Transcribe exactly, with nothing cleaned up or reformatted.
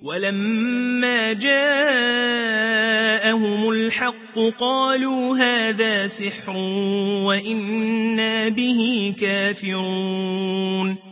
ولما جاءهم الحق قالوا هذا سحر وإنا به كافرون